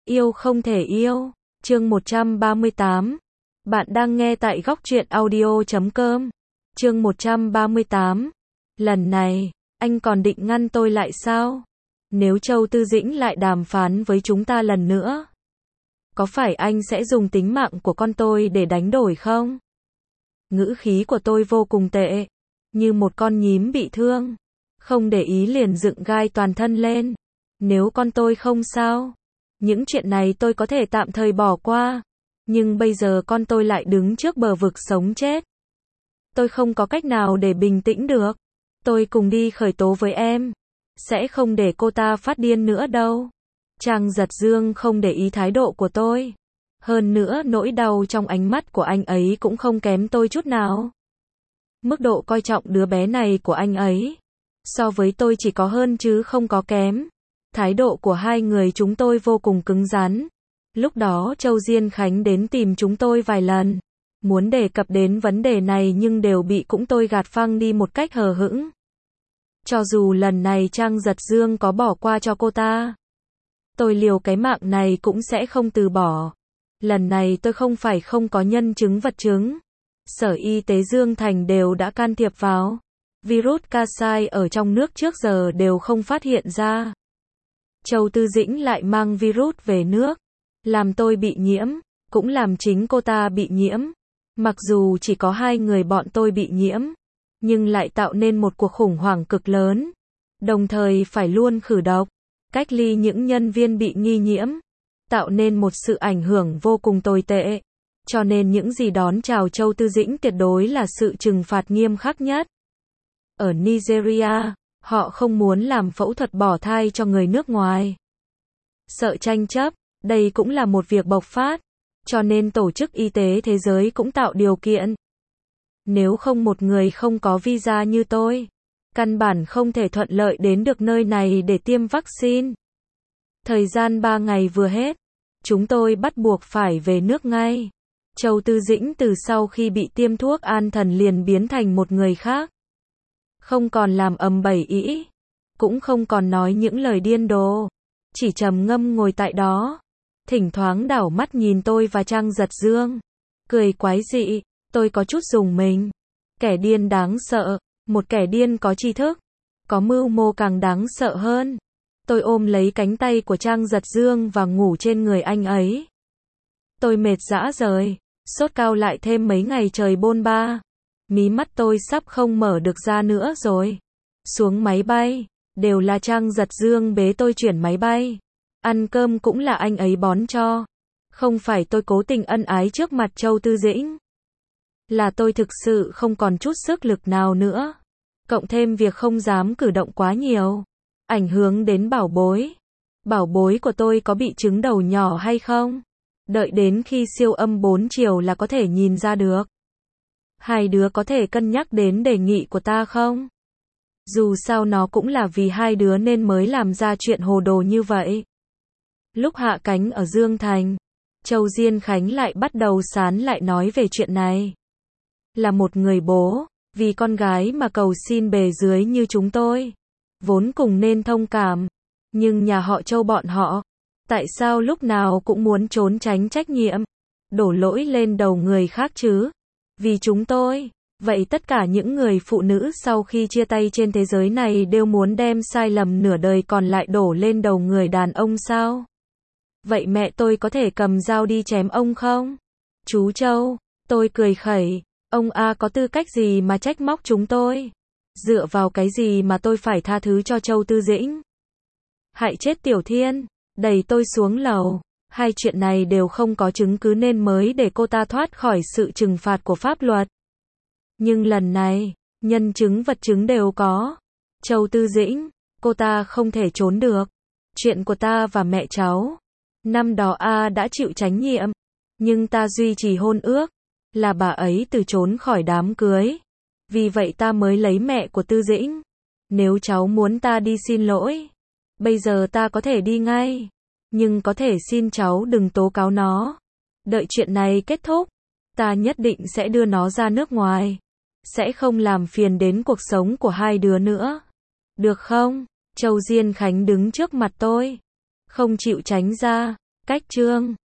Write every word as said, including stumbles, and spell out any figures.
Yêu không thể yêu. Chương một trăm ba mươi tám. Bạn đang nghe tại góc truyện audio chấm com. Chương một trăm ba mươi tám. Lần này, anh còn định ngăn tôi lại sao? Nếu Châu Tư Dĩnh lại đàm phán với chúng ta lần nữa, có phải anh sẽ dùng tính mạng của con tôi để đánh đổi không? Ngữ khí của tôi vô cùng tệ, như một con nhím bị thương, không để ý liền dựng gai toàn thân lên. Nếu con tôi không sao, những chuyện này tôi có thể tạm thời bỏ qua, nhưng bây giờ con tôi lại đứng trước bờ vực sống chết. Tôi không có cách nào để bình tĩnh được. Tôi cùng đi khởi tố với em, sẽ không để cô ta phát điên nữa đâu. Trang Giật Dương không để ý thái độ của tôi. Hơn nữa nỗi đau trong ánh mắt của anh ấy cũng không kém tôi chút nào. Mức độ coi trọng đứa bé này của anh ấy, so với tôi chỉ có hơn chứ không có kém. Thái độ của hai người chúng tôi vô cùng cứng rắn. Lúc đó Châu Diên Khánh đến tìm chúng tôi vài lần, muốn đề cập đến vấn đề này nhưng đều bị cũng tôi gạt phăng đi một cách hờ hững. Cho dù lần này Trang Giật Dương có bỏ qua cho cô ta, tôi liều cái mạng này cũng sẽ không từ bỏ. Lần này tôi không phải không có nhân chứng vật chứng. Sở Y tế Dương Thành đều đã can thiệp vào. Virus Kasai ở trong nước trước giờ đều không phát hiện ra. Châu Tư Dĩnh lại mang virus về nước, làm tôi bị nhiễm, cũng làm chính cô ta bị nhiễm. Mặc dù chỉ có hai người bọn tôi bị nhiễm, nhưng lại tạo nên một cuộc khủng hoảng cực lớn. Đồng thời phải luôn khử độc, cách ly những nhân viên bị nghi nhiễm, tạo nên một sự ảnh hưởng vô cùng tồi tệ. Cho nên những gì đón chào Châu Tư Dĩnh tuyệt đối là sự trừng phạt nghiêm khắc nhất. Ở Nigeria, họ không muốn làm phẫu thuật bỏ thai cho người nước ngoài. Sợ tranh chấp, đây cũng là một việc bộc phát, cho nên Tổ chức Y tế Thế giới cũng tạo điều kiện. Nếu không một người không có visa như tôi, căn bản không thể thuận lợi đến được nơi này để tiêm vaccine. Thời gian ba ngày vừa hết, chúng tôi bắt buộc phải về nước ngay. Châu Tư Dĩnh từ sau khi bị tiêm thuốc an thần liền biến thành một người khác. Không còn làm ầm bẩy ĩ, cũng không còn nói những lời điên rồ, chỉ trầm ngâm ngồi tại đó, thỉnh thoảng đảo mắt nhìn tôi và Trang Giật Dương, cười quái dị. Tôi có chút rùng mình. Kẻ điên đáng sợ, một kẻ điên có tri thức, có mưu mô càng đáng sợ hơn. Tôi ôm lấy cánh tay của Trang Giật Dương và ngủ trên người anh ấy. Tôi mệt rã rời, sốt cao lại thêm mấy ngày trời bôn ba. Mí mắt tôi sắp không mở được ra nữa rồi. Xuống máy bay, đều là Trang Giật Dương bế tôi chuyển máy bay. Ăn cơm cũng là anh ấy bón cho. Không phải tôi cố tình ân ái trước mặt Châu Tư Dĩnh, là tôi thực sự không còn chút sức lực nào nữa. Cộng thêm việc không dám cử động quá nhiều, ảnh hưởng đến bảo bối. Bảo bối của tôi có bị trứng đầu nhỏ hay không? Đợi đến khi siêu âm bốn chiều là có thể nhìn ra được. Hai đứa có thể cân nhắc đến đề nghị của ta không? Dù sao nó cũng là vì hai đứa nên mới làm ra chuyện hồ đồ như vậy. Lúc hạ cánh ở Dương Thành, Châu Diên Khánh lại bắt đầu sán lại nói về chuyện này. Là một người bố, vì con gái mà cầu xin bề dưới như chúng tôi, vốn cùng nên thông cảm. Nhưng nhà họ Châu bọn họ, tại sao lúc nào cũng muốn trốn tránh trách nhiệm, đổ lỗi lên đầu người khác chứ? Vì chúng tôi, vậy tất cả những người phụ nữ sau khi chia tay trên thế giới này đều muốn đem sai lầm nửa đời còn lại đổ lên đầu người đàn ông sao? Vậy mẹ tôi có thể cầm dao đi chém ông không? Chú Châu, tôi cười khẩy, ông A có tư cách gì mà trách móc chúng tôi? Dựa vào cái gì mà tôi phải tha thứ cho Châu Tư Dĩnh? Hại chết Tiểu Thiên, đẩy tôi xuống lầu. Hai chuyện này đều không có chứng cứ nên mới để cô ta thoát khỏi sự trừng phạt của pháp luật. Nhưng lần này, nhân chứng vật chứng đều có. Châu Tư Dĩnh, cô ta không thể trốn được. Chuyện của ta và mẹ cháu, năm đó A đã chịu trách nhiệm, nhưng ta duy trì hôn ước, là bà ấy từ trốn khỏi đám cưới. Vì vậy ta mới lấy mẹ của Tư Dĩnh. Nếu cháu muốn ta đi xin lỗi, bây giờ ta có thể đi ngay. Nhưng có thể xin cháu đừng tố cáo nó. Đợi chuyện này kết thúc, ta nhất định sẽ đưa nó ra nước ngoài. Sẽ không làm phiền đến cuộc sống của hai đứa nữa. Được không? Châu Diên Khánh đứng trước mặt tôi, không chịu tránh ra. Cách chương